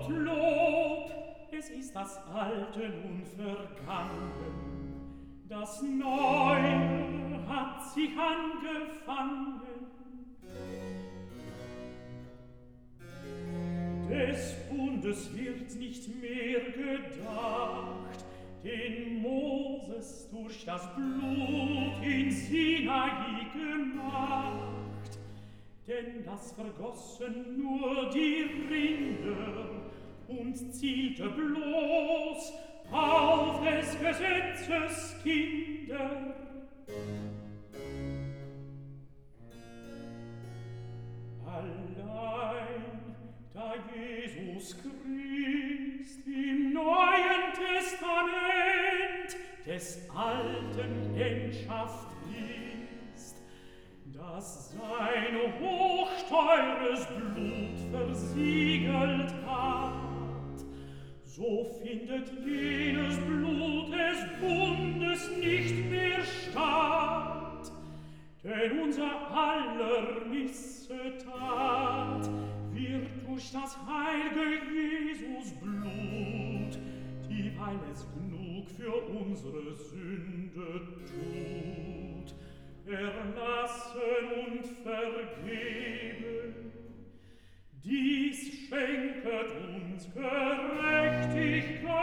Gottlob, es ist das Alte nun vergangen, das Neue hat sich angefangen. Des Bundes wird nicht mehr gedacht, den Moses durch das Blut in Sinai gemacht, denn das vergossen nur die Rinder und zielte bloß auf des Gesetzes Kinder. Allein, da Jesus Christ im Neuen Testament des Alten Endschaft ist, das sein hochteures Blut versiegelt hat, so findet jenes Blut des Bundes nicht mehr statt, denn unser aller Missetat wird durch das heilige Jesus Blut, dieweil es genug für unsere Sünde tut, erlassen und vergeben. Dies schenket uns Gerechtigkeit